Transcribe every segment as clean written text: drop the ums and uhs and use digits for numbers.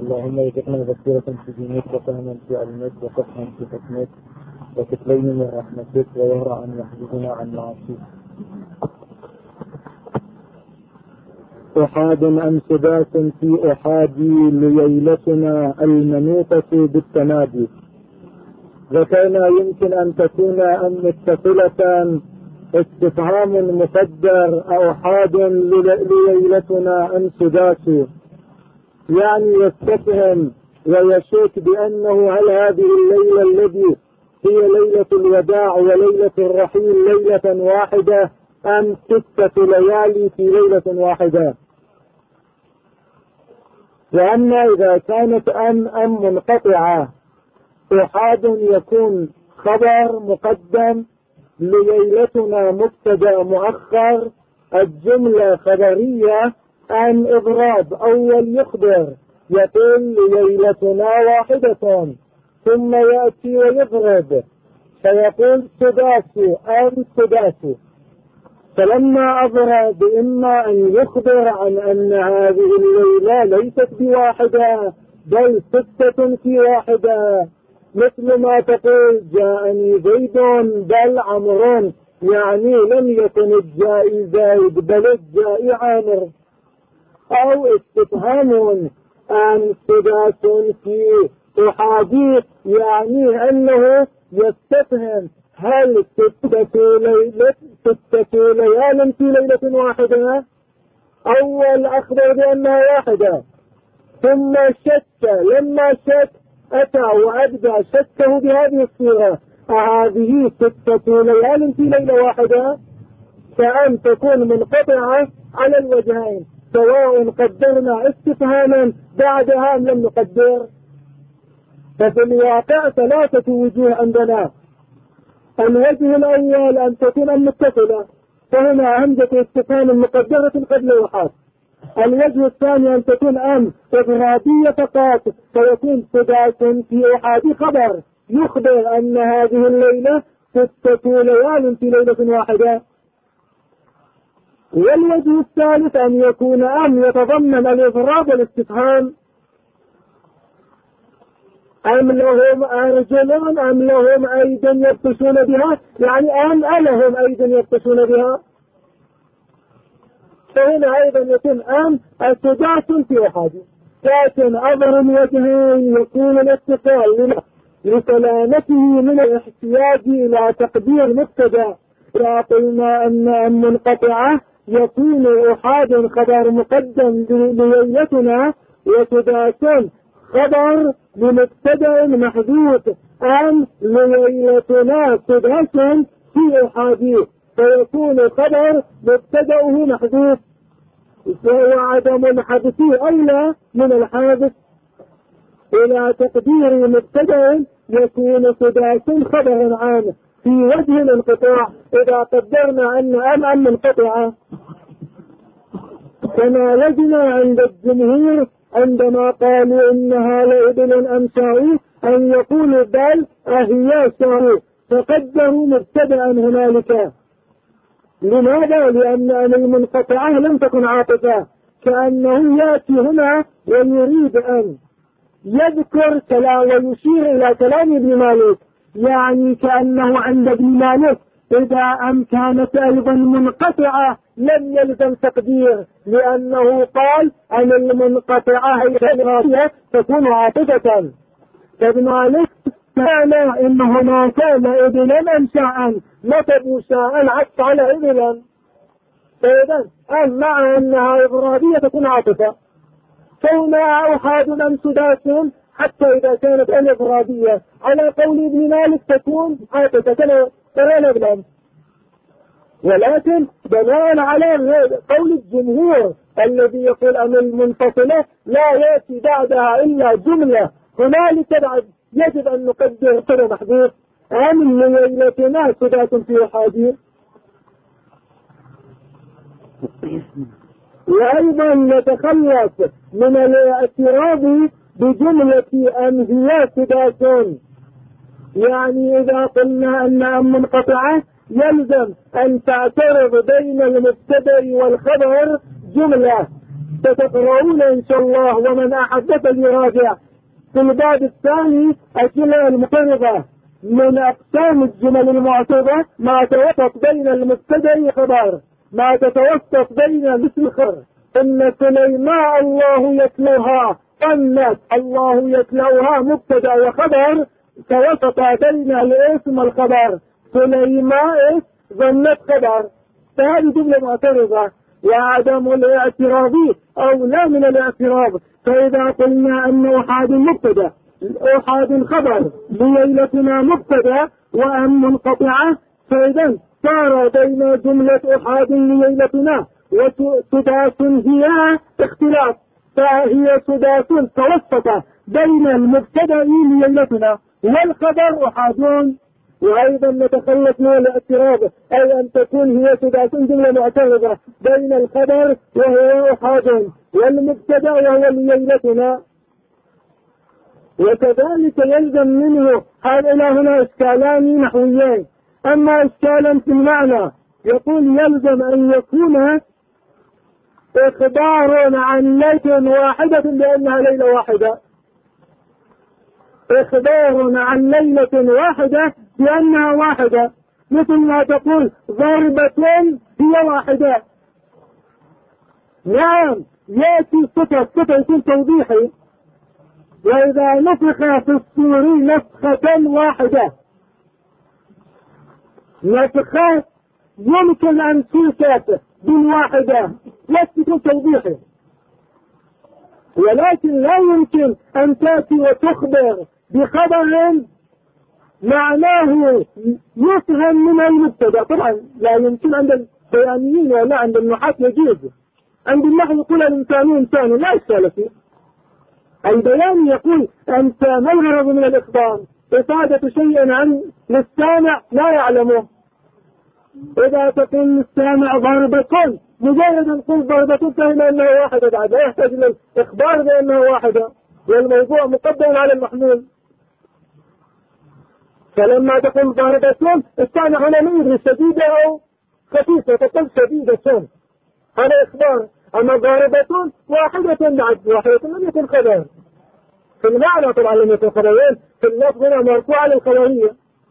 اللهم وفقنا بصيرة في دينك وفهما في علمك وفتحا في حكمك وكتبين من رحمتك ويهرع أن يحجبنا عن معاصيك. أحاد أم سداس في أحادي ليلتنا المنوطة بالتنادي. ذكرنا يمكن أن تكون أم متصلة استفهام مقدر أحاد ليلتنا أم سداس، يعني يستفهم ويشك بأنه هل هذه الليلة التي هي ليلة الوداع وليلة الرحيل ليلة واحدة أم 6 ليالي في ليلة واحدة. وأما إذا كانت أم منقطعة أحاد يكون خبر مقدم لليلتنا مبتدأ مؤخر، الجملة خبرية عن إضراب أول يخبر يقول ليلتنا واحدة ثم يأتي ويضرب فيقول سداس أم سداس. فلما أضرب إما أن يخبر عن أن هذه الليلة ليست بواحدة بل 6 في واحدة، مثل ما تقول جاءني زيد بل عمر، يعني لم يكن الجائي زيد بل الجائي عامر. أو استفهام عن سداس في أحاديث، يعني أنه يستفهم هل 6 ليال في ليلة واحدة؟ أول أخبر بأنها واحدة ثم شك، لما شك أتى وأبدأ شكه بهذه الصورة، هذه 6 ليال في ليلة واحدة، فأن تكون منقطعة على الوجهين، سواء قدرنا استفهاما بعدها أم لم نقدر. ففي الواقع 3 وجوه عندنا. الوجه الأول أن تكون متصلة، فهنا همزة استفهام مقدرة قبل الوحاط. الوجه الثاني أن تكون إضرابية فقط، فيكون سداس في أحادي خبر يخبر أن هذه الليلة 6 ليال في ليلة واحدة. والوجه الثالث أن يكون يتضمن الإضراب والاستفهام، أم لهم أرجل أم لهم أيد يبطشون بها، يعني أم ألهم أيد يبطشون بها. فهنا أيضا يكون سداس في أحادي، لكن أظهر الوجهين يكون الاتصال لسلامته من الاحتياج إلى تقدير مبتدأ. إذا قلنا أن منقطعة يكون أحاد خبر مقدم لليلتنا، وسداس خبر لمبتدأ محذوف، أم ليلتنا سداس في أحادي، فيكون خبر مبتدأه محذوف، وهو عدم الحذف أولى من الحادث. إلى تقدير مبتدأ يكون سداس خبر عام في وجه الانقطاع إذا قدرنا أن منقطعة، كما لجنا عند الجمهور عندما قالوا إنها لإبل أم شاء أن يقولوا بل أهي شاء، فقدروا مبتدأ هنالك. لماذا؟ لأن المنقطعة لم تكن عاطفة، كأنه يأتي هنا ويريد أن يذكر كلام ويشير إلى كلام ابن مالك، يعني كأنه عند ابن مالك إذا كانت أيضا منقطعة لم يلزم تقدير، لأنه قال أن المنقطعة هي تكون عاطفة. فابن مالك معنى إنه ما كان إبلا أم شاء نتبوا شاء عكس على إبلا، فإذا مع أنها إضرابية تكون عاطفة. فهنا أحاد أم سداس حتى إذا كانت الإضرابية على قول ابن مالك تكون عاطفة كما نبلغ، ولكن بناء على قول الجمهور الذي يقول أن المنفصلة لا يأتي بعدها إلا جملة، هنالك بعد يجب أن نقدر قدر محذوف من ليلتنا سداس في أحاديث. وأيضا نتخلص من الاعتراض بجملة أنهياء سداس، يعني إذا قلنا أنها منقطعة يلزم أن تعترض بين المبتدأ والخبر جملة، ستقرؤون إن شاء الله، ومن أحب فليراجع في الباب الثاني الجمل المقربة من أقسام الجمل المعتبة ما توسط بين المبتدأ والخبر، ما تتوسط بين الاسم والخبر. إن سليمان الله يتلوها، قنت الله يتلوها مبتدأ وخبر توسط بين الاسم والخبر. سليمان ظنت خبر، فهذه جملة معترضة. وعدم الاعتراض أولى من الاعتراض. فإذا قلنا أن أحاد مبتدأ أحاد خبر ليلتنا مبتدأ وأم منقطعة، فإذا صار بين جملة أحاد ليلتنا وسداس هي اختلاف، فهي سداس توسط بين المبتدأ ليلتنا والخبر أحاد. وأيضا نتخلص من الاعتراض، أي أن تكون هي سداس جملة معترضة بين الخبر وهو أحاد والمبتدأ وهو ليلتنا. وكذلك يلزم منه هذا هنا إشكالان نحويين. أما إشكالا في المعنى يقول يلزم أن يكون إخبار عن ليلة واحدة بأنها ليلة واحدة، إخبار عن ليلة واحدة بأنها واحدة، مثل ما تقول ضربة هي واحدة. نعم يأتي صفة يكون توضيحي. وإذا نفخ في الصور نفخة واحدة، نفخة يمكن أن توصف بالواحدة لا تكون توضيحي، ولكن لا يمكن أن تأتي وتخبر بخبر معناه يفهم من المبتدأ. طبعا لا يمكن عند البيانيين ولا عند النحاة يجوز. عند النحو يقول الإنسان إنسان لا إشكال فيه. البيان يقول أنت ما الغرض من الإخبار؟ إفادة شيء عن للسامع لا يعلمه. إذا تقول للسامع ضربة، مجرد أن تقول ضربة فهم أنها واحدة، بعد لا يحتاج إلى الإخبار بأنها واحدة، والموضوع مقدم على المحمول. فلما تقول ضربة السامع هنا ما يدري شديدة أو خفيفة، تقول شديدة، هذا إخبار. أما ضاربة واحدة بعد واحدة لم يكن خبر في المعنى، طبعا لم يكن خبرين في اللفظ هنا مرفوع للخبرية.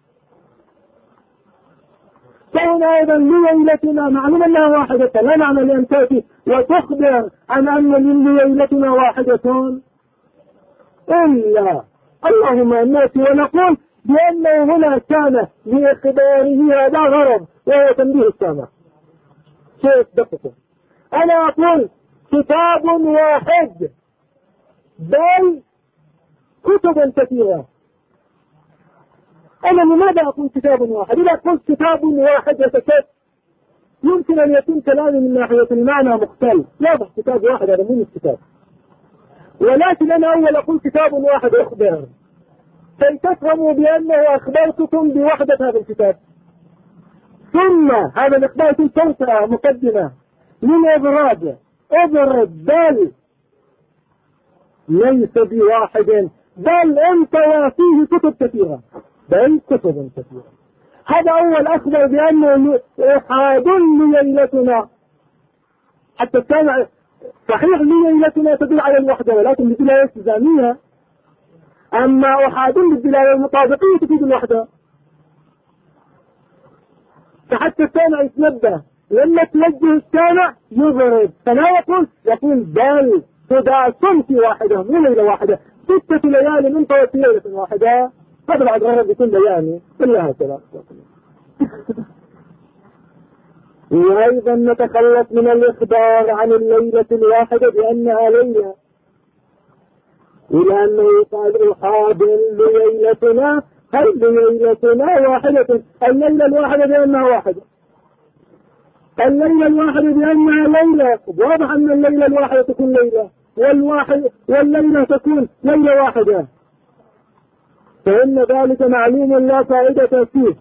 فهنا أيضا ليلتنا معلوم أنها واحدة، لا معنى لأن تأتي وتخبر عن أن ليلتنا واحدة إلا اللهم نأتي ونقول بأنه هنا كان لإخباره هذا غرض وهو تنبيه السامع. شيء دقيق. أنا أقول كتاب واحد بل كتب كثيرة. أنا لماذا أقول كتاب واحد؟ إذا قلت كتاب واحد يتكت يمكن أن يكون كلامي من ناحية المعنى مختلف. واضح كتاب واحد هذا مو كتاب، ولكن أنا أول أقول كتاب واحد أخبر كي تفهموا بأنه أخبرتكم بوحدة هذا الكتاب. ثم هذا الإخبار يكون توسعة مقدمة للإبراج. ابرد بل ليس بواحد، بل أنت وفيه كتب كثيرة، بل كتب كثيرة. هذا أول أخبر بأنه إحاد ليلتنا. حتى كان صحيح ليلتنا تدل على الوحدة ولكن بدلاية التزامية، أما أحاد بالدلالة المطابقية تفيد الوحدة. فحتى السامع يتنبه لما توجه السامع يضرب، فلا يقول بل سداس في واحدة مو ليلة واحدة، 6 ليال من طوال ليلة واحدة. هذا بعد غرض يكون بياني كلها هكذا. وأيضا نتخلص من الإخبار عن الليلة الواحدة بأنها ليلة، إلى أنه يقال أحاد ليلتنا، هل ليلتنا واحدة؟ الليلة الواحدة بأنها واحدة، الليلة الواحدة بأنها ليلة. واضح أن الليلة الواحدة تكون ليلة، والليلة تكون ليلة واحدة، فإن ذلك معلوم لا فائدة فيه.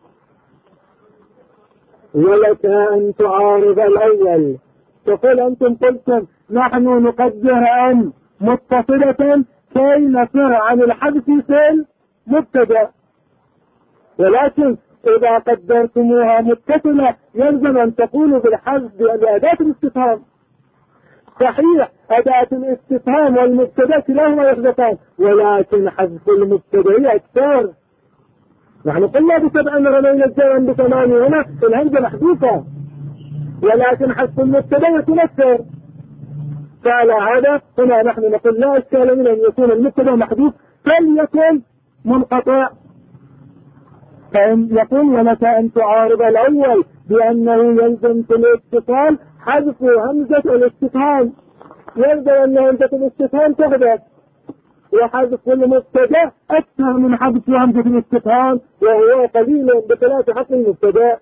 ولك أن تعارض الأول، تقول أنتم قلتم نحن نقدر أن متصلة كي نفر عن الحذف في المبتدأ، ولكن إذا قدرتموها متصلة يلزم أن تقولوا بالحذف بأداة الاستفهام. صحيح أداة الاستفهام والمبتدأ كلاهما يحذفان، ولكن حذف المبتدأ أكثر. نحن قلنا ب7 رمينا الزمن ب8 هنا الهمزة محذوفة، ولكن حذف المبتدأ يكون أكثر. فعلى هذا هنا نحن نقول لا إشكال من أن يكون المبتدأ محذوف فليكن منقطع. فإن يقول ولك أن تعارض الأول بأنه يلزم في الاتصال حذف همزة الاستفهام، يلزم أن همزة الاستفهام تحذف، وحذف المبتدأ أكثر من حذف همزة الاستفهام وهو قليل بخلاف حذف المبتدأ.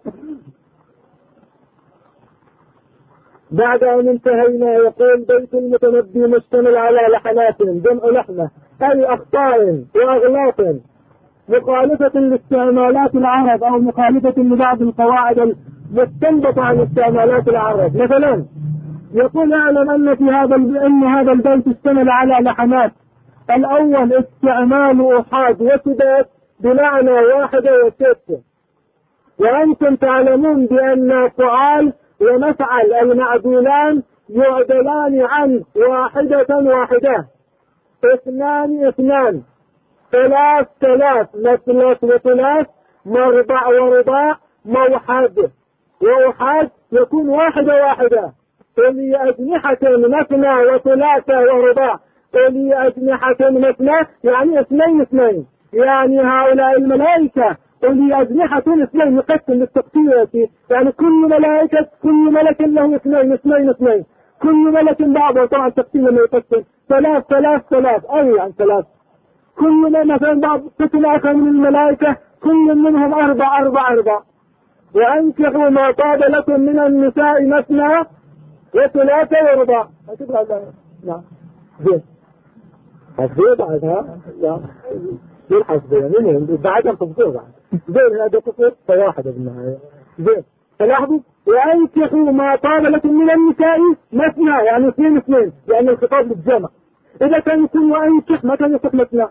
بعد أن انتهينا يقول بيت المتنبي مشتمل على لحنات جمع لحنة أي أخطاء وأغلاط مخالفة لاستعمالات العرب أو مخالفة لبعض القواعد المستنبطة عن استعمالات العرب. مثلا يقول اعلم أن هذا البيت اشتمل على لحنات. الأول استعمال أحاد وسداد بمعنى واحدة وستة، وأنتم تعلمون بأن فعال ومفعل المعدولان يعدلان عن واحدة واحدة، اثنان اثنان، ثلاث ثلاث، مثلث وثلاث، مربع ورباع، موحد وأحاد يكون واحدة واحدة. أولي أجنحة مثنى وثلاثة ورباع، أولي أجنحة مثنى يعني اثنين اثنين، يعني هؤلاء الملائكة أولي أجنحة اثنين يقسم للتقسيم، يعني كل ملك له اثنين اثنين اثنين، كل ملك بعضه طبعا تقسيم لما يقسم ثلاث ثلاث ثلاث أو يعني ثلاث، كل مثلا بعض قسم آخر من الملائكة كل منهم أربع أربع أربع. وأنكحوا ما طاب لكم من النساء مثنى وثلاثة ورباع. نعم زين حسبيه بعدها لا زين حسبيه منين بعدها تفضل بعد زين هذا قصر فواحد بالنهاية زين. فلاحظوا وأنكحوا ما طاب لكم من النساء مثنى يعني اثنين اثنين، لأن الخطاب للجمع. إذا كان يكون وأنكح ما كان يكون مثنى،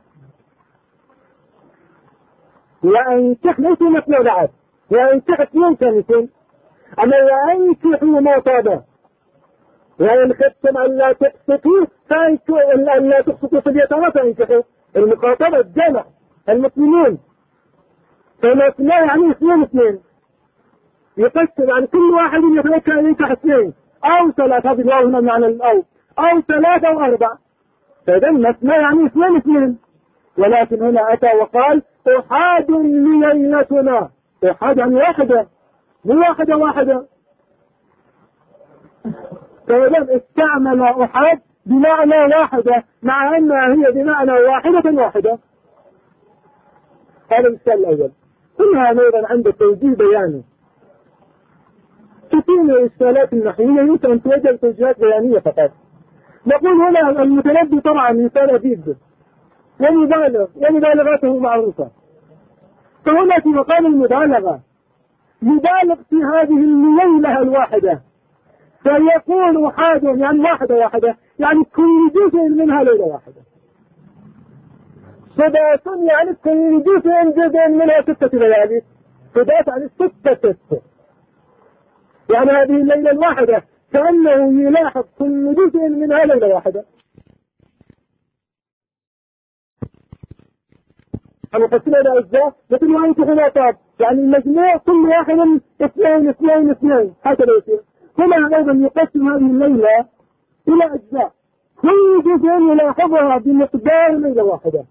وأنكح ليس مثنى بعد، وأنكح اثنين كان يكون. أما وأنكحوا ما طاب، وإن خفتم ألا تقسطوا ألا تقسطوا في اليتامى فانكحوا. المخاطبة الجمع المسلمين، فمثنى يعني اثنين اثنين يقسم، يعني كل واحد يتوكل أن ينكح اثنين أو ثلاثة، هذه الواو هنا معنى أو ثلاثة أو أربعة، فإذا مثنى يعني اثنين اثنين. ولكن هنا أتى وقال أحاد ليلتنا، أحاد يعني واحدة مو واحدة واحدة، فإذا استعمل أحاد بمعنى واحدة مع أنها هي بمعنى واحدة واحدة. هذا المثال الأول. ثم أيضا عند توجيه بياني كثير من الإشكالات النحوية يمكن أن توجه توجيهات بيانية فقط. نقول هنا المتنبي طبعا مثال أديب ومبالغته معروفة، فهنا في مقام المبالغة يبالغ في هذه الليلة الواحدة، فيقول أحاد يعني واحدة واحدة، يعني كل جزء منها ليلة واحدة. سداس يعني كل جزء منها 6 ليالي، سداس يعني 6 يعني هذه الليلة الواحدة كأنه يلاحظ كل جزء منها ليلة واحدة. نقسمها إلى أجزاء مثل ما ينتهي الأطاب، يعني المجموع كل واحد اثنين اثنين اثنين هكذا يصير. هنا أيضا يقسم هذه الليلة إلى أجزاء كل جزء يلاحظها بمقدار ليلة واحدة،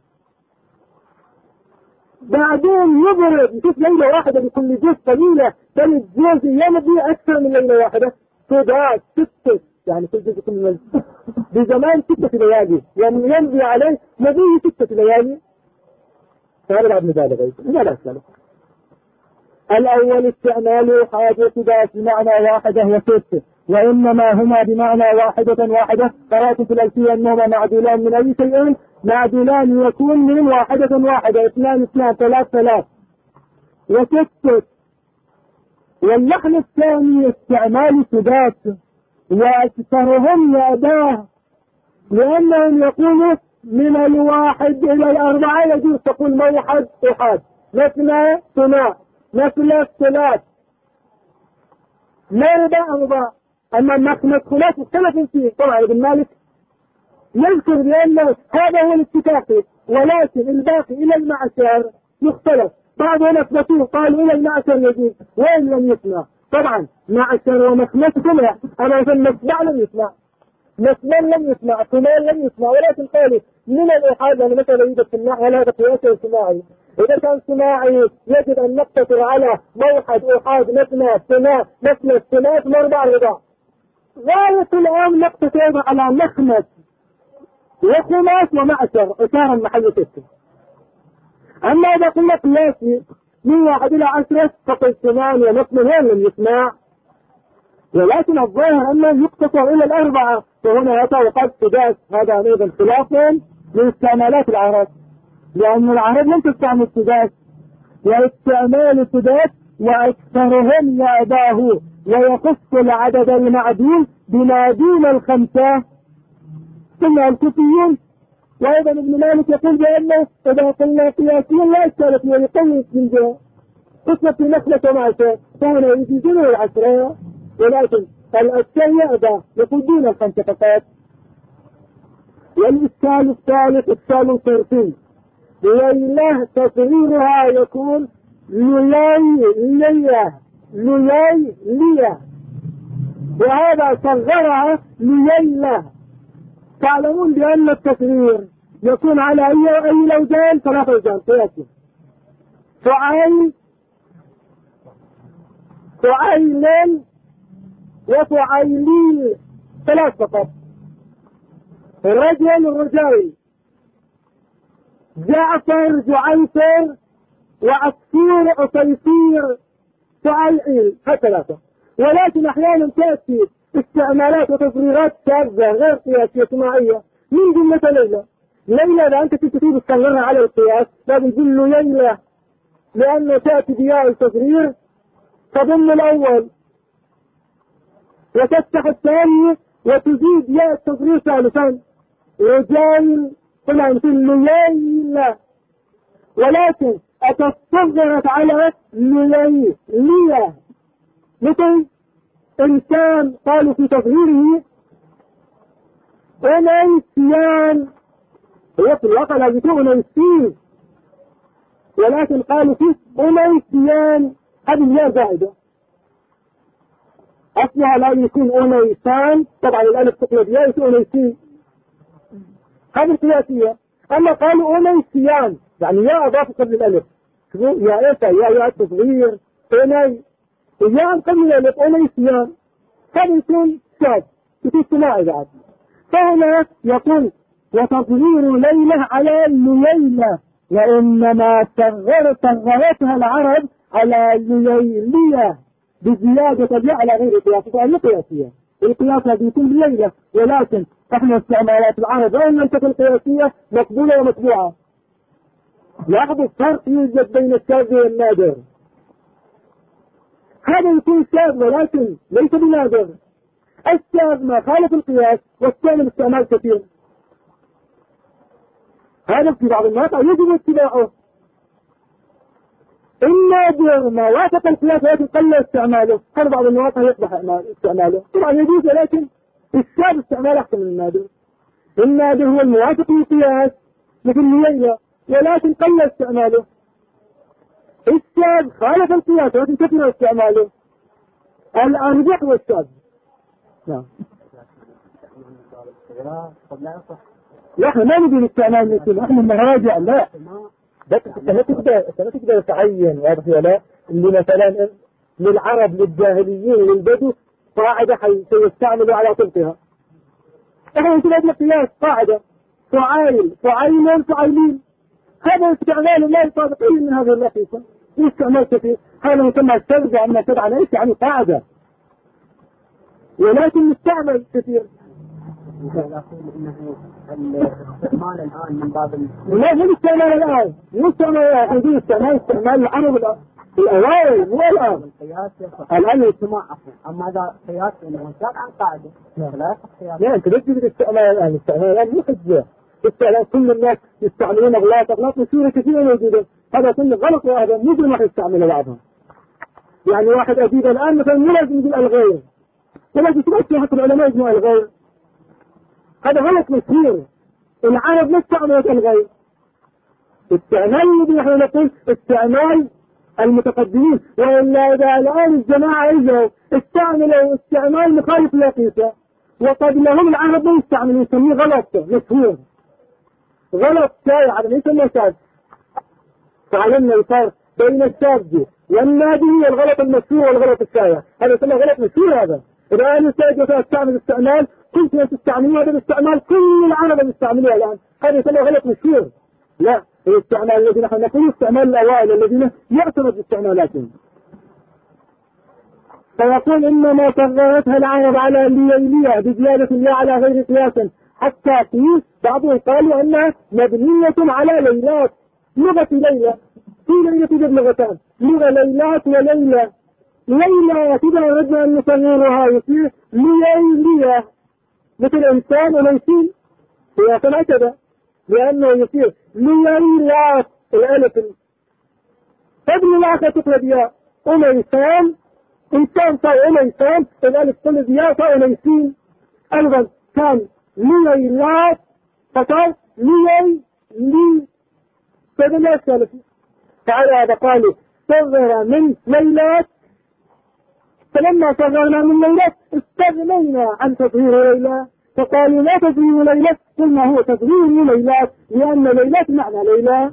بعدين يضرب يشوف ليلة واحدة بكل جزء قليلة، بل الجزء يمضي أكثر من ليلة واحدة، سداس 6 يعني كل جزء كل بزمان 6 ليالي، يعني يمضي عليه مضي 6 ليالي. فهذا بعد مبالغة لا أسلم. الأول استعمال أحاد وسداس بمعنى واحدة وست، وإنما هما بمعنى واحدة. قرأت في الألفية أنهما معدولان من أي شيء، معدولان يكون من واحدة، اثنان ثلاث وست. واللحن الثاني استعمال سداس، وأكثرهم أداه لأنهم يقولوا من 1 إلى 4 يجوز تقول موحد أحاد، مثنى ثناء، مثلث ثلاث، مربع رباع، أما مخمس خلاف مختلف فيه. طبعا ابن مالك يذكر بأنه هذا هو الاتفاق، ولكن الباقي إلى المعشر يختلف. بعضهم أثبتوه قالوا إلى المعشر يجوز وإن لم يسمع. طبعا معشر ومخمس كلها، أما إذا مسمع لم يسمع، مسمن لم يسمع، ثمان لم يسمع، ولكن قالوا من الإحاد يعني مثلا يوجد في النحو هذا قياس سماعي. إذا كان سماعي يجب أن نقتصر على موحد أحاد مثنى ثناء مثنى ثلاث مربع رباع. غاية الآن نقتصر على مخمس وخماس ومعشر إشارة محل ستة. أما إذا قلنا قياسي من 1 إلى 10 فقل 8 مثنى لم يسمع، ولكن الظاهر أنه يقتصر إلى الأربعة. فهنا يتوقف سداس، هذا أيضا خلاف من استعمالات العرب، لأن العرب لم تستعمل سداس، واستعمال السداس وأكثرهم يأباه ويخص العدد المعدول بما دون الخمسة. ثم الكوفيون وأيضا ابن مالك يقول بأنه إذا قلنا قياسيا لا إشكال فيه يقيس من جهة قسمة في نخلة ومعشة، فهنا يجيزون العشرة، ولكن الأشياء يأبى يقول دون الخمسة فقط. والإشكال الثالث إشكال صرفي، ليلة تصغيرها يكون ليلة ليلة، وهذا صغرها ليلة. تعلمون بأن التصغير يكون على أي لوجان؟ 3 لوجان قياسي: فعيل وفعيلي، 3 فقط. رجل جعفر جعيفر وعصفور عصيفير فعيل، هكذا. ولكن أحيانا تأتي استعمالات وتصغيرات شاذة غير قياسية سماعية من جملة ليلة إذا أنت كنت تريد تصغرها على القياس لازم تقول له ليلة، لأنه تأتي بياء التصغير تضم الأول وتفتح الثاني وتزيد ياء التصغير ثالثا. رجال طلع مثل ليلة، ولكن أتصغرت على ليلة مثل إنسان قالوا في تصغيره أنيسيان، هو في الواقع لازم يكون أنيسين، ولكن قالوا فيه أنيسيان، هذه الياء زائدة أصلها لا يكون أنيسان، طبعا الألف تقلب ياء يكون أنيسين، هذه القياسية. أما قالوا أنيسيان يعني ياء أضافة قبل الألف، يا إيسا يا التصغير أني ياء قبل الألف أنيسيان، هذا يكون شاذ يكون سماعي بعد. فهنا يقول وتصغير ليلة على ليلة، وإنما صغرتها العرب على ليلية بزيادة الياء على غير قياس، فهي قياسية. القياس هذه يكون بالليلة، ولكن احنا استعمالات العرب وإن لم تكن قياسية مقبولة ومتبوعة. لاحظوا الفرق يوجد بين الشاذ والنادر. هذا يكون شاذ ولكن ليس بنادر. الشاذ ما خالف القياس واستعمل استعمال كثير، هذا في بعض المواقع يجب اتباعه. النادر ما وافق القياس ولكن قل استعماله، هذا بعض المواقع يصبح استعماله طبعا يجوز، ولكن الشاذ استعمال أحسن من النادر. النادر هو الموافق للقياس مثل ليلة ولكن قل استعماله، الشاذ خالف القياس ولكن كثر استعماله. الأرجح والشاذ نعم. لا احنا ما نجي الاستعمال مثل احنا المراجع لا، بس انت تقدر تعين واضح ولا اللي مثلا للعرب للجاهليين للبدو قاعدة سيستعملوا على طبقها. احنا نقول هذا القياس قاعدة فعيل فعيل فعيلين، هذا استعمال لا يطابق اي من هذه الرقيقة، استعمال كثير. هذا يسمى الترجع ان تبع ليس يعني قاعدة ولكن نستعمل كثير. الاستعمال الآن من باب لا مو الاستعمال الآن، مو استعمال استعمال العرب الأوائل مو الآن. الآن الاجتماع أما هذا قياس إنه صار عن قاعدة لا يصح قياس. لا أنت ليش تقول الاستعمال الآن؟ الاستعمال الآن مو حجة. الاستعمال كل الناس يستعملون أغلاط مشهورة كثيرة موجودة، هذا كله غلط وهذا مو كل ما يستعمل بعضهم. يعني واحد أديب الآن مثلا مو لازم يقول الغير، ولكن تمثل حتى العلماء يجمعوا الغير. هذا غلط مشهور. العرب لا استعملت الغير. استعمال الذي نحن نقول استعمال المتقدمين، وإلا إذا الآن الجماعة إجوا استعملوا استعمال مخالف للقيسة وقبلهم العرب ما يستعملوا، يسميه غلط مشهور، غلط شائع، هذا ليس النشاذ. تعلمنا الفرق بين الشاذ والنادي والغلط المشهور والغلط الشائع. هذا يسمى غلط مشهور. هذا إذا أنا سيجوا تستعمل استعمال كنت تستعملوا هذا الاستعمال كل العرب يستعملوه الآن، هذا يسمى غلط مشهور. لا، الاستعمال الذي نحن نقول استعمال الأوائل الذين يعتمد باستعمالاتهم. فيقول إنما صغرتها العرب على ليلية بزيادة لا على غير قياس، حتى قيل بعضهم قالوا أنها مبنية على ليلات. لغة ليلة، في ليلة توجد لغتان، لغة ليلات وليلة. ليلة إذا أردنا أن نصغرها يصير ليلية مثل إنسان وليسين قياسا هكذا، لأنه يصير ليلات الألف قبل الآخر تقلب ياء أميسان، إنسان صار أميسان الألف تقلب ياء صار أميسين. أيضا كان ليلات فصار لي فبلا سالف. فعلى هذا قالوا صغر من ليلات، فلما صغرنا من ليلات استغنينا عن تصغير ليلة، فقالوا لا تصغير ليلة، قلنا هو تصغير ليلات لأن ليلات معنى ليلة.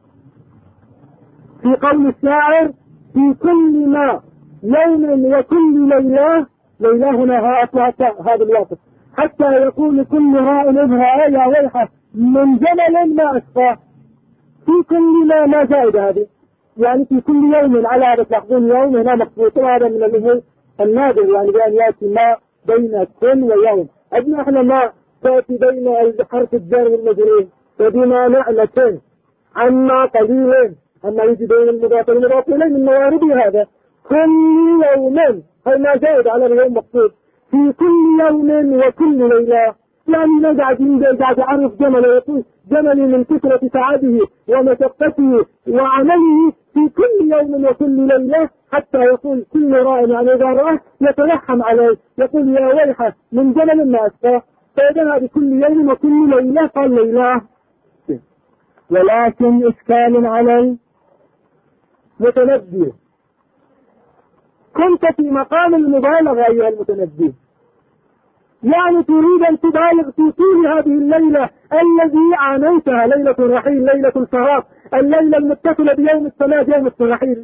في قول الشاعر في كل ما يوم وكل ليلة، ليلة هنا أطلعت هذا الوقت حتى يقول كل راء ابها يا ويحة من جمل ما أسقاه. في كل ما زائدة هذه، يعني في كل يوم على هذا تلاحظون يوم هنا مخصوص، هذا من الأمور النادر، يعني بأن يأتي ما بين كل ويوم. أجل احنا ما تأتي بين حرف الجر والمجرور وبما نعلة عما قليل، أما يجي بين المضاف والمضاف إليه من موارد هذا كل يوم، هذا ما زائد على اليوم مقصود في كل يوم وكل ليلة. يعني لا قاعد يعرف جمل ويقول جمل من كثرة تعبه ومشقته وعمله في كل يوم وكل ليلة، حتى يقول كل راء يعني إذا رأى يترحم عليه يقول يا ويحة من جمل ما أسقاه. فإذا هذه كل يوم وكل ليلة قال ليلة. ولكن إشكال علي متنبي، كنت في مقام المبالغة أيها المتنبي، يعني تريد أن تبالغ في طول هذه الليلة الذي عانيتها، ليلة الرحيل، ليلة الفراق، الليلة المتصلة بيوم السماء يوم الرحيل.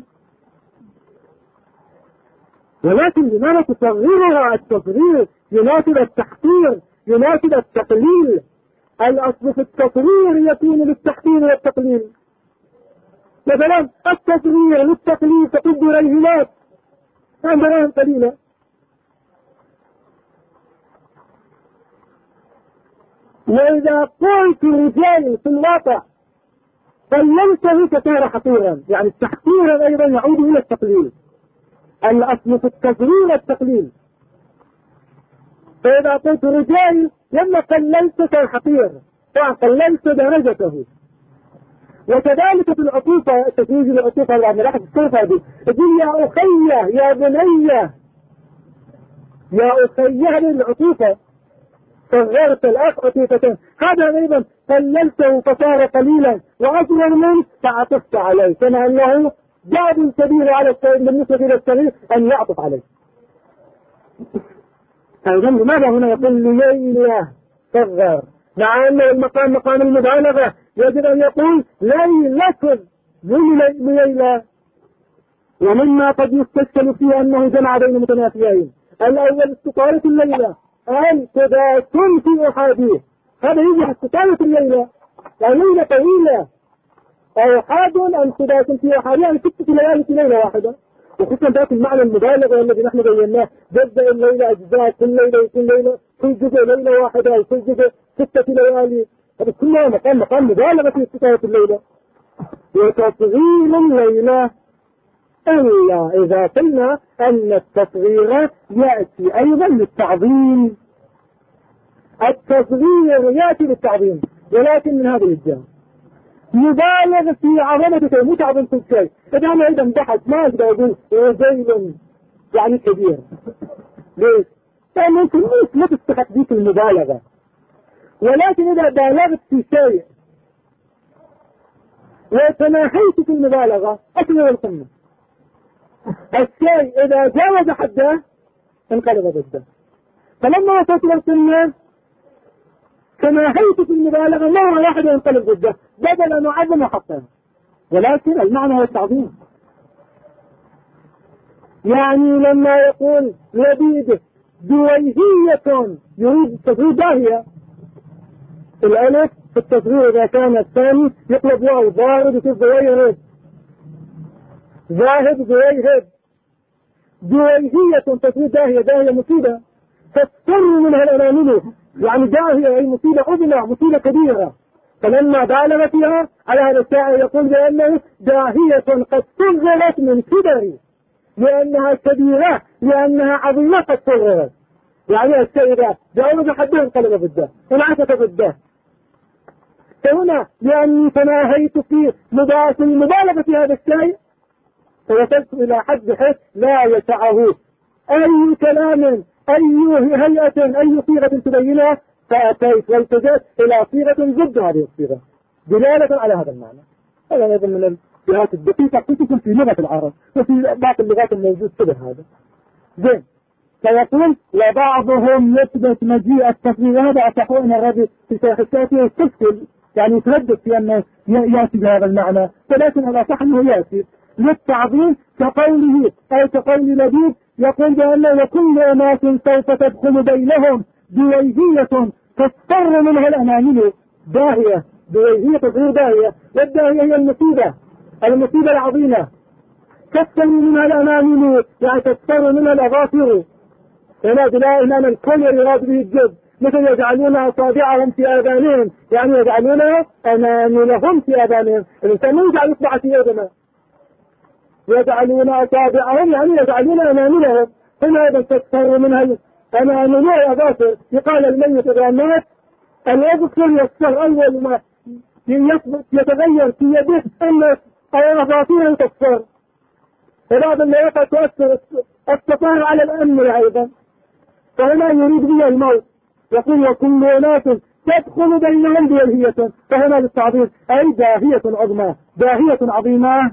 ولكن لماذا تصغرها؟ التصغير يناسب التحقير، يناسب التقليل. الأصل في التصغير يكون للتحقير والتقليل. مثلا التصغير للتقليل تقد رجلات عندنا قليلة، وإذا قلت رجال في الواقع قللته فصار حقيرا، يعني التحقير أيضا يعود إلى التقليل. الأصل في التصغير التقليل. فإذا قلت رجال لما قللت صار حقير، فقللت درجته. وكذلك في العطوفة، تسويج العطوفة يعني راح تشوفها دي، تقول يا أخي يا بني يا أخي، هذه العطوفة صغرت الأخ عطوفة، هذا أيضا قللته فصار قليلا وأصغر منه فعطفت عليه، كما أنه جاب الكبير على الصغير بالنسبة إلى الصغير أن يعطف عليه. أيضا لماذا هنا يقول ليلة صغر، مع أن المقام مقام المبالغة يجب أن يقول ليلة ليلة. ومما قد يستشكل فيه أنه جمع بين متنافيين. الأول استطالة الليلة، انقضاء في أحاديه، هذا يجب استطالة الليلة، الليلة طويلة، أحاد انقضاء في أحاديه، يعني 6 ليالي في ليلة واحدة. وخصوصا ذات المعنى المبالغة الذي نحن بيناه، جزء الليلة أجزاء، كل ليلة كل جزء ليلة واحدة، كل جزء 6 ليالي، هذا كله مقام مبالغة في استطالة الليلة. وتصغير الليلة إلا إذا قلنا أن التصغير يأتي أيضا للتعظيم. التصغير يأتي للتعظيم، ولكن من هذه الجهة يبالغ في عظمته، مو تعظيم كل شيء. إذا أنا أيضا بحث ما أقدر أقول رجل يعني كبير، ليش؟ يعني لا تستخدم في المبالغة، ولكن إذا بالغت في شيء وتناهيت في المبالغة أكمل القمة. الشيء إذا جاوز حده انقلب ضده. فلما وصلت للقمة تناهيت في المبالغة مرة واحدة ينقلب ضده، بدل أن أعظم حقه. ولكن المعنى هو التعظيم. يعني لما يقول لبيد دويهية يريد تصغير داهية، الألف في التصغير إذا كان الثاني يقلب واو، ضارب يصير دويهب، ذاهب دويهب. دويهية تصغير داهية، داهية مصيبة تضطر منها الأنامل، يعني داهية أي مصيبة عظمى، مصيبة كبيرة. فلما بالغ فيها على هذا الشاعر يقول بأنه داهية قد صغرت من كبر، لأنها كبيرة، لأنها عظيمة قد صغرت. يعني الشيء ذا جاوز حده انقلب ضده، انعكس ضده. فهنا لأني تناهيت في المبالغة في هذا الشيء فوصلت إلى حد بحيث لا يسعه أي كلام، أي هيئة، أي صيغة تبينها، فأتيت والتجأت إلى صيغة ضد هذه الصيغة دلالة على هذا المعنى. هذا أيضا من الجهات الدقيقة خصوصا في لغة العرب، وفي باقي اللغات الموجود شبه هذا. زين، فيقول وبعضهم يثبت مجيء التصوير، هذا أصحون الرجل في شيخ الشافعي يستشكل، يعني يتردد في أنه يأتي بهذا المعنى، ولكن هذا صح أنه يأتي للتعظيم كقوله أو كقول لبيد يقول بأنه وكل أناس سوف تدخل بينهم دويهية تضطر منها الأنامل. داهية، دويهية تصغير داهية، والداهية هي المصيبة العظيمة. تضطر منها الأنامل يعني تضطر منها الأظافر. هنا دلائل أن الكل يراد به الجد، مثل يجعلون أصابعهم في آذانهم، يعني يجعلون أناملهم في آذانهم. الإنسان ما يجعل إصبع في أذنه، يجعلون أصابعهم يعني يجعلون أناملهم. هنا أيضا تضطر منها الأنامل والأظافر. يقال الميت إذا مات الأظفر يصفر أول ما يتغير في يده أن الأظافر تصفر، فبعد ما يقع تؤثر الصفار على الأنمل أيضا. فهنا يريد به الموت، يقول وكل ناس تدخل بينهم دويهية، فهنا للتعظيم أي داهية عظمى، داهية عظيمة.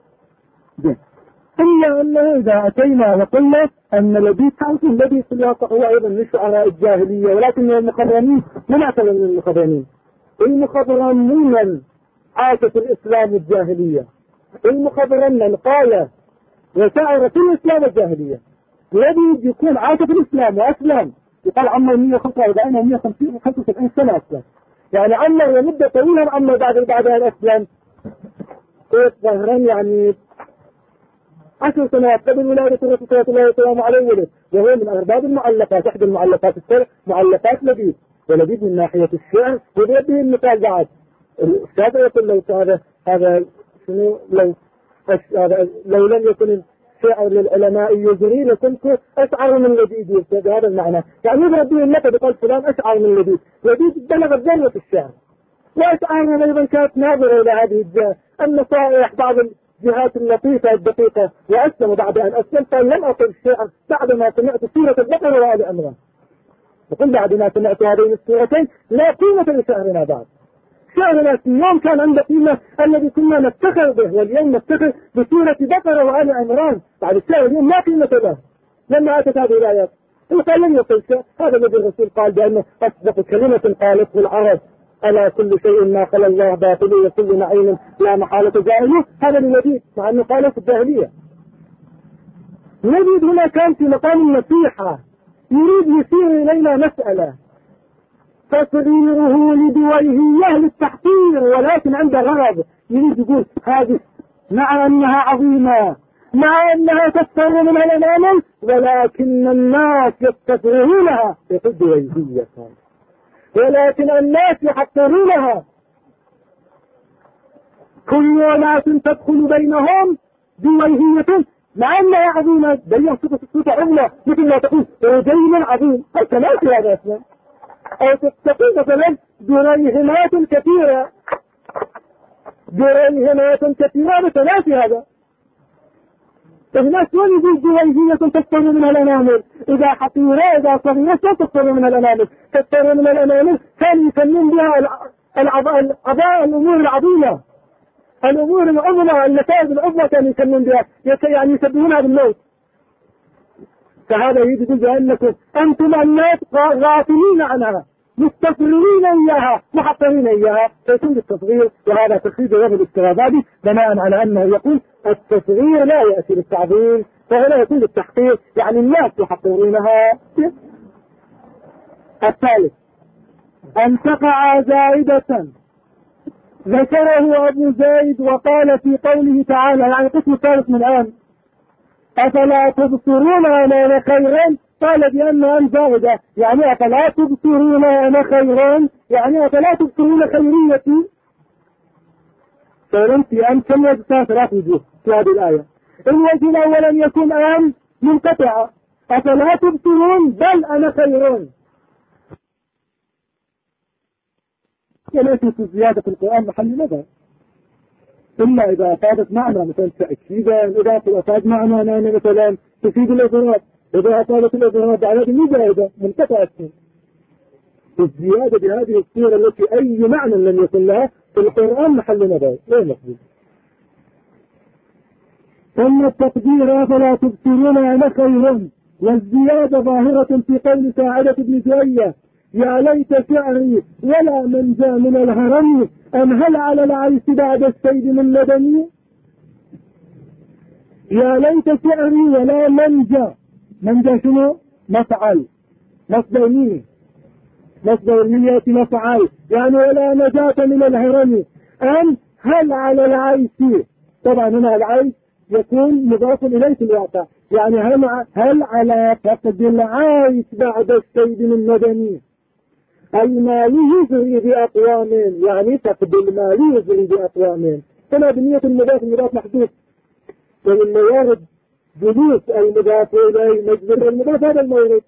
إلا أنه إذا أتينا وقلنا أن الذي تعرف الذي في الواقع هو أيضا من شعراء الجاهلية، ولكن المخضرمين من أكثر من المخضرمين. المخضرمون عاشت الإسلام الجاهلية، المخضرمون قال وشعر في الإسلام الجاهلية. الذي يكون عاش في الإسلام وأسلم يقال عمر 145 أو 175 سنة أسلم، يعني عمر ومدة طويلة، عمر بعد أن أسلم ظهرا يعني 10 سنوات قبل ولادة الرسول صلى الله عليه وسلم عليه ولد، وهو من أرباب المعلقات، أحد المعلقات السبع معلقات لبيد. ولبيد من ناحية الشعر يضرب به المثال بعد. الشافعي يقول لو هذا شنو لو لم يكن الشعر للعلماء يجري لكنت أشعر من لبيد بهذا المعنى، يعني يضرب به المثل بقول فلان أشعر من لبيد. لبيد بلغ الذروة في الشعر، وأشعارنا أيضا كانت ناظرة إلى هذه الجهة، النصائح بعض الجهات اللطيفة الدقيقة. وأسلم بعد أن أسلم قال لم أقل الشعر بعد ما سمعت سورة البقرة وآل عمران، وقل بعد ما سمعت هذين السورتين لا قيمة لشعرنا بعد. شعرنا في اليوم كان عنده قيمة الذي كنا نفتخر به، واليوم نفتخر بسورة بقرة وآل عمران. بعد الشعر اليوم لا قيمة له لما أتت هذه الآيات. وقال لم يقل شيء. هذا الذي الرسول قال بأنه أصدق كلمة قالته العرب ألا كل شيء ما خلا الله باطل وكل نعيم لا محالة جاهلية. هذا الذي مع أنه قاله في الجاهلية. نجد هنا كان في مقام النصيحة، يريد يشير إلينا مسألة تصغيره لدويهية للتحقير، ولكن عند غرض يريد يقول هذه مع أنها عظيمة، مع أنها تستر من الأنامل، ولكن الناس يستصغرونها في دويهية، ولكن الناس يحقرونها. كل ناس تدخل بينهم دويهية مع أنها عظيمة، بين صفة عظمى مثل ما تقول رجيم عظيم أو كمال في هذا اسمه، أو تقول مثلا دريهمات كثيرة، دريهمات كثيرة بتنافي هذا. الناس وين يجي جويزية تكثر من الأنامل، إذا حقيرة إذا صغيرة تكثر من الأنامل، تكثر من الأنامل كان يسمون بها الأمور العظيمة، الأمور العظمى، النتائج العظمى كان يسمون بها، يعني يسببونها بالموت. فهذا يريد بأنكم أنتم الناس غافلين عنها، مستصغرين إياها، محقرين إياها، فيكون التصغير، وهذا تصغير غير الاستغاثي بناء على أنه يقول التصغير لا يأتي بالتعظيم، فهنا يكون التحقير، يعني الناس يحقرونها. الثالث أن تقع زائدة ذكره أبو زيد وقال في قوله تعالى، يعني قسم الثالث من الآن، أفلا تبصرون أنا خيرا، قال بأن أن زائدة، يعني أفلا تبصرون أنا خيرا، يعني أفلا تبصرون خيريتي. فلنت أن كم يجب ثلاث وجوه في هذه الآية. الوجه الأول أن يكون أن منقطعة، أفلا تبصرون بل أنا خيرون. وليست الزيادة في القرآن محل نظر إلا إذا أفادت معنى، مثلا تأكيدا، إذا أفاد معنى أنا مثلا تفيد الإضراب، إذا أفادت الإضراب على هذه زائدة منقطعة. الزيادة بهذه الصورة التي أي معنى لم يكن لها في القرآن محل نظر غير مقبول. ثم التقدير أفلا تبصرون أنا خيرا، والزيادة ظاهرة في قول ساعدة بن جوية يا ليت شعري ولا منجى من الهرم، أم هل على العيش بعد السيد من لبني. يا ليت شعري ولا منجى، منجى شنو؟ مفعل، مصدر مين؟ مصدر النية مفعل، يعني ولا نجاة من الهرم. أم هل على العيش، طبعا هنا العيش يكون مضاف إليه في الواقع، يعني هل على فقد العيش بعد السيد من لبني، المال يجري بأقوام، يعني فقد المال يجري بأقوام. هنا بنية المضاف محدود، ومن موارد جلوس المضاف إليه مجبر المضاف هذا المورد،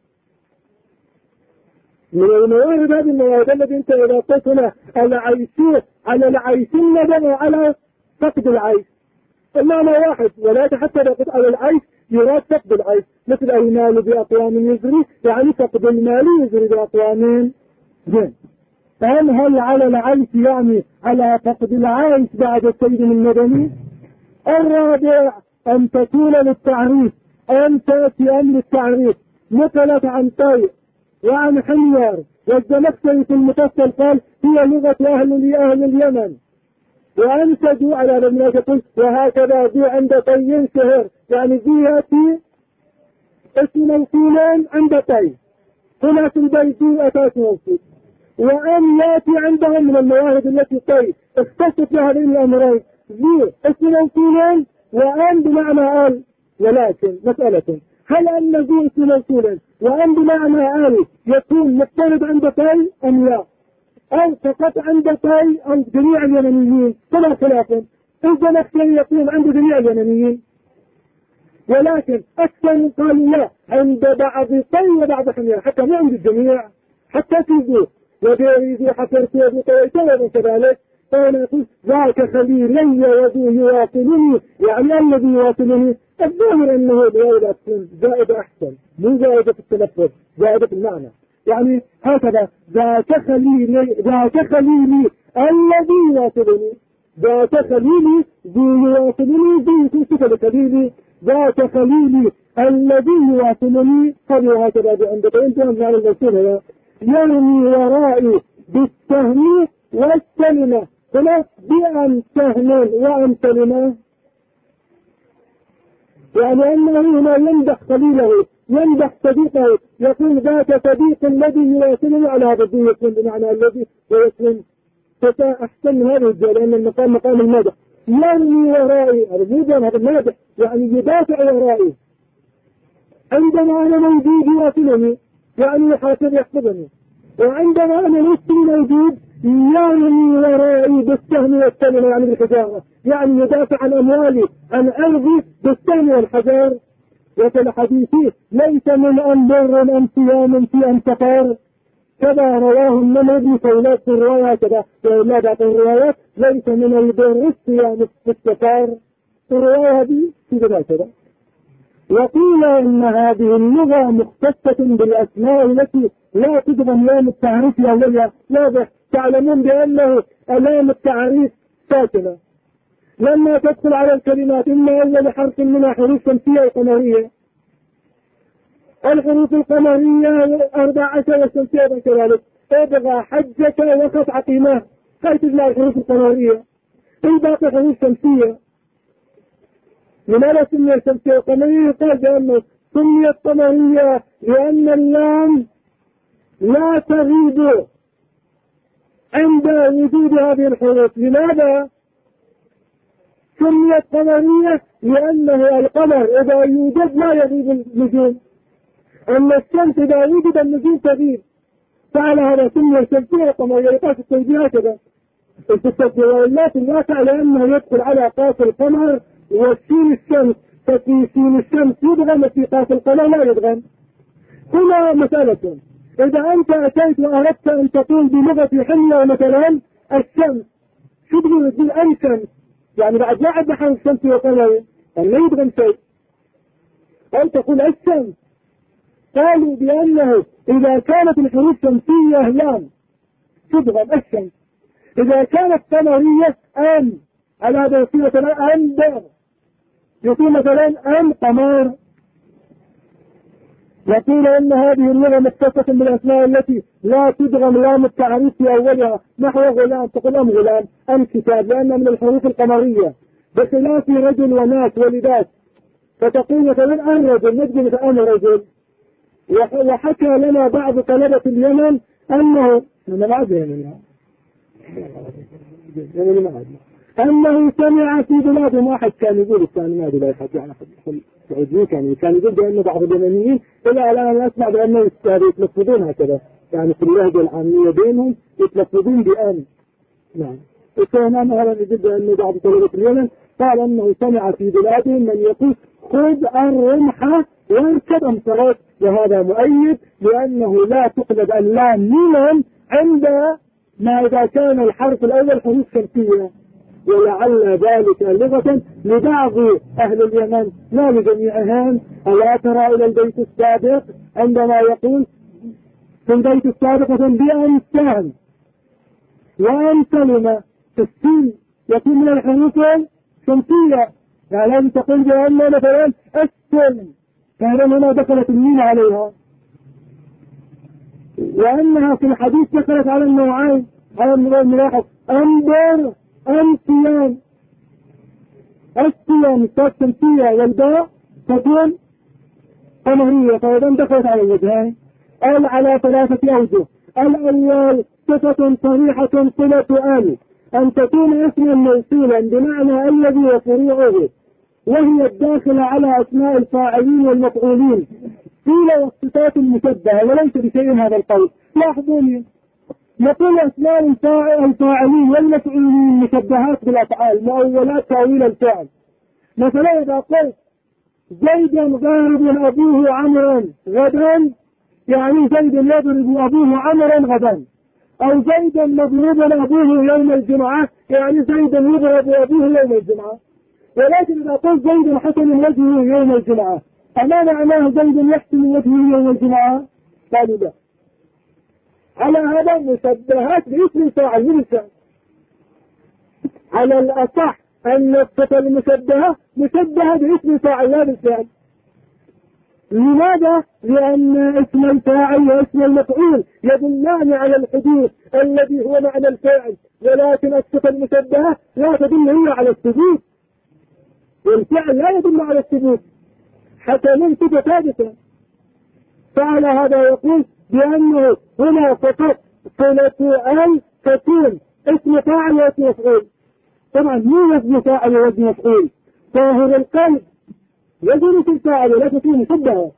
من الموارد هذه الموارد التي انت إذا قلت هنا على العيش الندم وعلى فقد العيش المعنى واحد، ولكن حتى لو قلت على العيش يراد فقد العيش، مثل المال بأقوام يجري، يعني فقد المال يجري بأقوام. زين، فهم هل على العيش يعني على فقد العيش بعد السيد من المدني. الرابع أن تكون للتعريف، أن تأتي أن للتعريف نقلت عن طيء وعن حمير، والزمخشري في المفصل قال هي لغة أهل اليمن، وأنتجوا على لما يقول وهكذا ذي عند طي شهر، يعني ذي يأتي اسم موصولين عند طي، هنا في البيت ذي أتاك موصول، وأن يأتي عندهم من المواهب التي طي اختصت هذين الأمرين، ذي اسم موصولين وأن بمعنى آل. ولكن مسألة، هل أن ذي اسم موصولين وأن بمعنى آل يكون مضطرد عند طي أم لا، أو فقط عند طي أو جميع اليمنيين؟ فلا خلاف، الزمخشري يقول عند جميع اليمنيين، ولكن أكثر قالوا لا عند بعض طي وبعض حمير، حتى ما عند الجميع، حتى تيجوا وبيريدوا حفرت وابو طويتوا وكذلك. فأنا يقول ذاك خليلي وذو يواصلني، يعني الذي يواصلني الظاهر أنه زائدة زائدة أحسن، مو زائدة في التلفظ، زائدة في المعنى، يعني هكذا ذاك خليلي الذي يواصلني، ذاك خليلي ذو يواصلني، ذو تنسك خليلي، ذاك خليلي الذي يواصلني. قالوا هكذا عند طويلتهم معنى الموصول هنا يرمي ورائي بالسهم والسلمة، هنا بأن سهم وأن سلمة، يعني أنه هنا يمدح خليله، يمدح صديقه، يقول ذاك صديق الذي يواصلني على هذا الدين، يكون بمعنى الذي يواصلني، فأحسن من هذا الجال لأن المقام مقام المدح. يرمي ورائي، هذا موجود، هذا المدح يعني يدافع ورائي، عندما أنا موجود يواصلني يعني يحاسب يحفظني، وعندما أنا لست موجود يرمي ورائي بالسهم والسلمة، يعني بالحجارة، يعني يدافع عن أموالي عن أرضي بالسهم والحجار. وفي الحديث ليس من أمر أم صيام في أم سفر، كذا رواه النمر فولاد في الرواية كذا، وإلا بعض الروايات ليس من البر الصيام في السفر، الرواية هذه في ذلك كذا. وقيل إن هذه اللغة مختصة بالأسماء التي لا تدغم لام التعريف أولها. واضح. تعلمون بأنه لام التعريف ساكنة لما تدخل على الكلمات إما أول حرف منها حروف شمسية وقمرية. الحروف القمرية 14 والشمسية كذلك. ابغى حجك وقت عقيمة هاي تجمع الحروف القمرية. الباقي حروف شمسية. لماذا سميت شمسية وقمرية؟ قال بأنه سميت قمرية لأن اللام لا تغيب عند وجود هذه الحروف. لماذا سميت قمرية؟ لأنه القمر إذا يوجد لا يغيب النجوم، أما الشمس إذا وجد النجوم تغيب، فعلى هذا سمي شمسية وقمرية. يقاس التوجيه هكذا التوجيهات الواقع لأنه يدخل على قاف القمر وسين الشمس، ففي سين الشمس يدغم في قاف القمر لا يدغم. هنا مسألة، إذا أنت أتيت وأردت أن تقول بلغة حمية مثلا الشمس، شو تقول الشمس؟ يعني بعد لا عد حرف الشمس وقمر يعني لا يدغم شيء، أو تقول الشمس. قالوا بأنه إذا كانت الحروف شمسية لام تدغم الشمس، إذا كانت قمرية أم على هذا يصير مثلا أم دار، يصير مثلا أم قمر. يقول أن هذه اللغة مختصة بالأسماء التي لا تدغم لام التعريف في أولها، نحو غلام تقول أم غلام، أم كتاب، لأنها من الحروف القمرية، بخلاف رجل وناس ولدات فتقول مثلا أم رجل، نجد مثلا أم رجل. وحكى لنا بعض طلبة اليمن أنه أنه سمع في بلادهم واحد كان يقول، الثاني ما أدري لا يحد يعني سعودي كان يقول بأن بعض اليمنيين إلى الآن أسمع بأنه يتلفظون هكذا، يعني في اللهجة العامية بينهم يتلفظون بأن. نعم. الثاني هذا يقول بأن بعض طلبة اليمن قال أنه سمع في بلادهم من يقول خذ الرمح واركب أمطرات، وهذا مؤيد لأنه لا تقلب اللام ميما عند ما إذا كان الحرف الأول حروف شمسية، ولعل ذلك لغة لبعض أهل اليمن لا لجميعهم. ألا ترى إلى البيت السابق عندما يقول في البيت السابق بأن سهم وأن سلمة في السين يكون من الحروف الشمسية، يعني لم تقل بأن مثلا السلم فهذا هنا دخلت الميم عليها، وأنها في الحديث دخلت على النوعين على الملاحظ أنبر أمسيان. السيان الصاد شمسية والباء تكون قمرية، فإذا دخلت على الوجهين. قال على 3 أوجه. الأول صفة صريحة صلة أن تكون اسما موصولا بمعنى الذي وفروعه، وهي الداخلة على أسماء الفاعلين والمفعولين قيل والصفات المشبهة، وليس بشيء هذا القول. لاحظوني نقول أسماء الفاعلين والمفعولين مشبهات بالأفعال مؤولات تأويل الفعل. مثلا إذا قلت زيدا ضارب أبوه عمرا غدا، يعني زيد يضرب أبوه عمرا غدا، أو زيدا مضروب أبوه يوم الجمعة، يعني زيدا يضرب أبوه يوم الجمعة. ولكن إذا قلت زيد حسن وجهه يوم الجمعة، أما معناه زيد يحسن وجهه يوم الجمعة؟ قالوا لا. على هذا مشبهات باسم الفاعل من الفعل. على الأصح أن الصفة المشبهة مشبهة باسم الفاعل لا بالفعل. لماذا؟ لأن اسم الفاعل واسم المفعول يدلان على الحدوث الذي هو معنى الفاعل، ولكن الصفة المشبهة لا تدل إلا على الثبوت، والفعل لا يدل على الثبوت حتى من صفة ثابتة. فعلى هذا يقول بأنه هنا فقط صلة أن تكون اسم فاعل واسم مفعول. طبعا مو اسم فاعل واسم مفعول، ظاهر القلب يجب اسم فاعل ولا تكون مشبهة.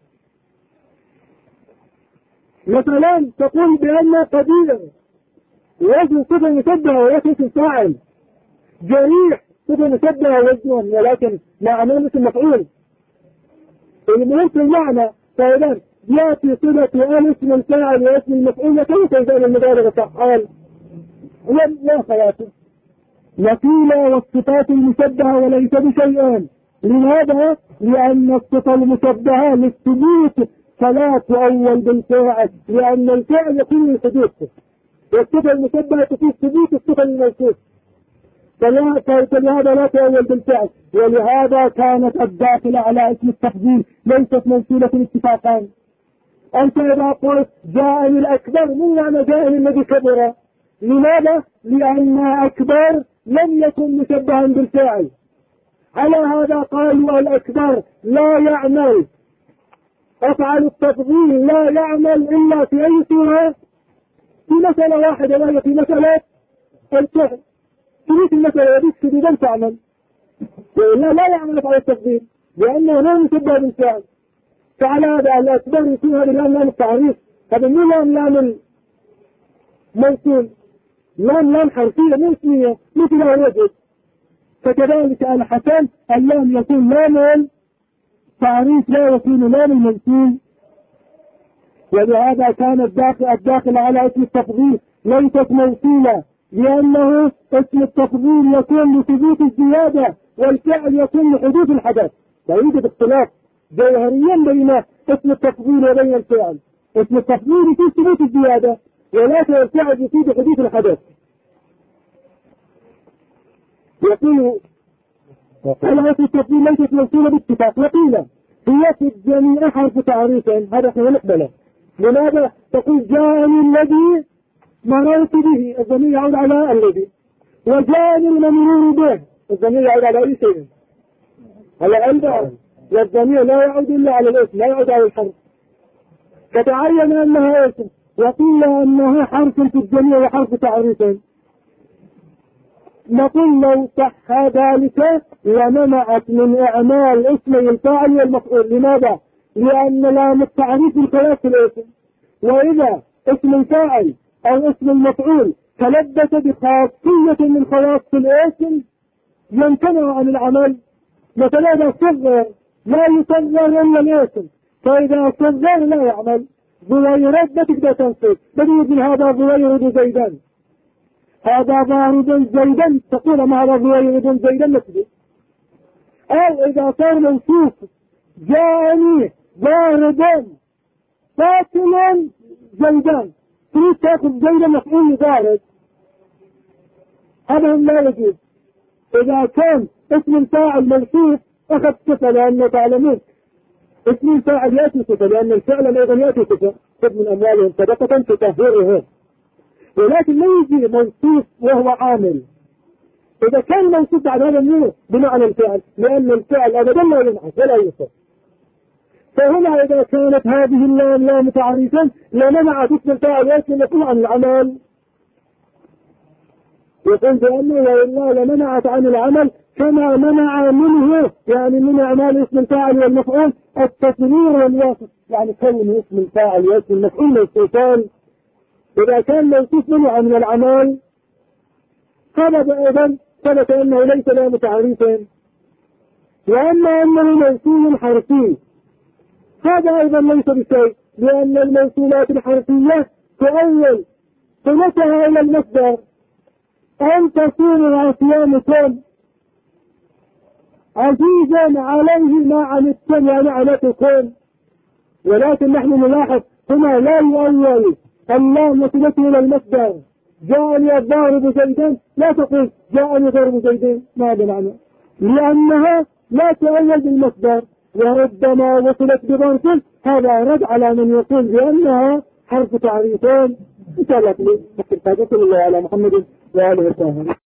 مثلا تقول بأن قدير وزن صفة مشبهة ولكن اسم فاعل، جريح صفة مشبهة وزن ولكن معناه اسم مفعول. المهم في المعنى. فإذا يأتي صلة أن اسم الفاعل واسم المفعول كيف يزال المبالغة فعال؟ لا خلاص. وقيل والصفات المشبهة وليس بشيئان. لماذا؟ لأن الصفة المشبهة للثبوت فلا تؤول بالفعل، لأن الفعل يكون من حدوثه، والصفة المشبهة تفيد ثبوت الصفة الموصوف، فلهذا لا تؤول بالفعل. ولهذا كانت الداخلة على اسم التفضيل ليست موصولة اتفاقا. أنت إذا قلت جاءني الأكبر، من معنى جاءني الذي كبر؟ لماذا؟ لأن أكبر لم يكن مشبها بالفعل. على هذا قالوا الأكبر لا يعمل، أفعل التفضيل لا يعمل إلا في أي صورة؟ في مسألة واحدة، وهي في مسألة الفعل. في المسألة يدك سديدا تعمل، وإلا لا يعمل أفعل التفضيل لأنه لا مشبه بالفعل. فعلى هذا الأكبر يكون هذه الآن لام التعريف، هذا مو لام الموصول، لام حرفية مو اسمية مثل الوجه. فكذلك الحسن اللام يكون لام التعريف لا يكون لام الموصول. ولهذا كان الداخل على اسم التفضيل ليست موصولة، لأنه اسم التفضيل يكون لثبوت الزيادة والفعل يكون لحدوث الحدث. لا يوجد اختلاف جوهريا بين اسم التفضيل وبين الفعل. اسم التفضيل يفيد ثبوت الزيادة، ولكن الفعل يفيد حدوث الحدث. يقول على اسم التفضيل ليست موصولة باتفاق، وقيل هي في الجميع حرف تعريف. هذا احنا نقبله. لماذا؟ تقول جاءني الذي مررت به، الضمير يعود على الذي، وجاءني الممرور به، الضمير يعود على اي شيء؟ على البعض، والضمير لا يعود الا على الاسم، لا يعود على الحرف. فتعين انها اسم، وقيل انها حرف في الجميع وحرف تعريف. نقول لو صح ذلك لمنعت من اعمال اسمي الفاعل والمفعول. لماذا؟ لان لام التعريف الخلاف في الاسم، واذا اسم الفاعل او اسم المفعول تلبس بخاصية من خواص الاسم يمتنع عن العمل. مثلا اذا صغر لا يصغر الا الاسم، فاذا صغر لا يعمل. ضويرات لا تقدر تنصب، بدي من هذا ضويرد زيدا، هذا بارد زيدا، تقول ما هذا ضويرد زيدا نكذب. او اذا صار موصوف جاءني باردا قاتلا زيدان، تريد تأخذ زيدا مفعول بارد، هذا لا يجوز. إذا كان اسم الفاعل موصوف أخذ صفة، لأنه تعلمون اسم الفاعل يأتي صفة، لأن الفعل أيضا يأتي صفة، خذ من أموالهم صدقة تطهرهم، ولكن لا يجي موصوف وهو عامل. إذا كان موصوف بعد هذا منه بمعنى الفعل، لأن الفعل أبدا لا ينعس ولا يوصف. فهنا إذا كانت هذه اللام لا متعرفا لمنعت اسم الفاعل يأتي مسؤول عن العمل. يقول بأنه وإلا لمنعت عن العمل كما منع منه، يعني من أعمال اسم الفاعل والمفعول التصرير والوصف، يعني كون اسم الفاعل واسم المفعول موصوفان. إذا كان موصوف منه من العمل ثبت أيضا ثبت أنه ليس لا متعرفا. وأما أنه موصول حرفي هذا أيضا ليس بشيء، لأن الموصولات الحرفية تؤول صلتها إلى المصدر. أن تصوم عصيامكم عزيزا عليه ما عنتم يعني عنتكم، ولكن نحن نلاحظ هنا لا يؤول اللام وصلته إلى المصدر. جاءني الضارب زيدا لا تقول جاءني ضرب زيدين، ماذا معنى؟ لأنها لا تؤول بالمصدر، وربما وصلت بظرف. هذا رد على من يقول بأنها حرف تعريفين. إن شاء الله صلى الله على محمد وآله وسلم.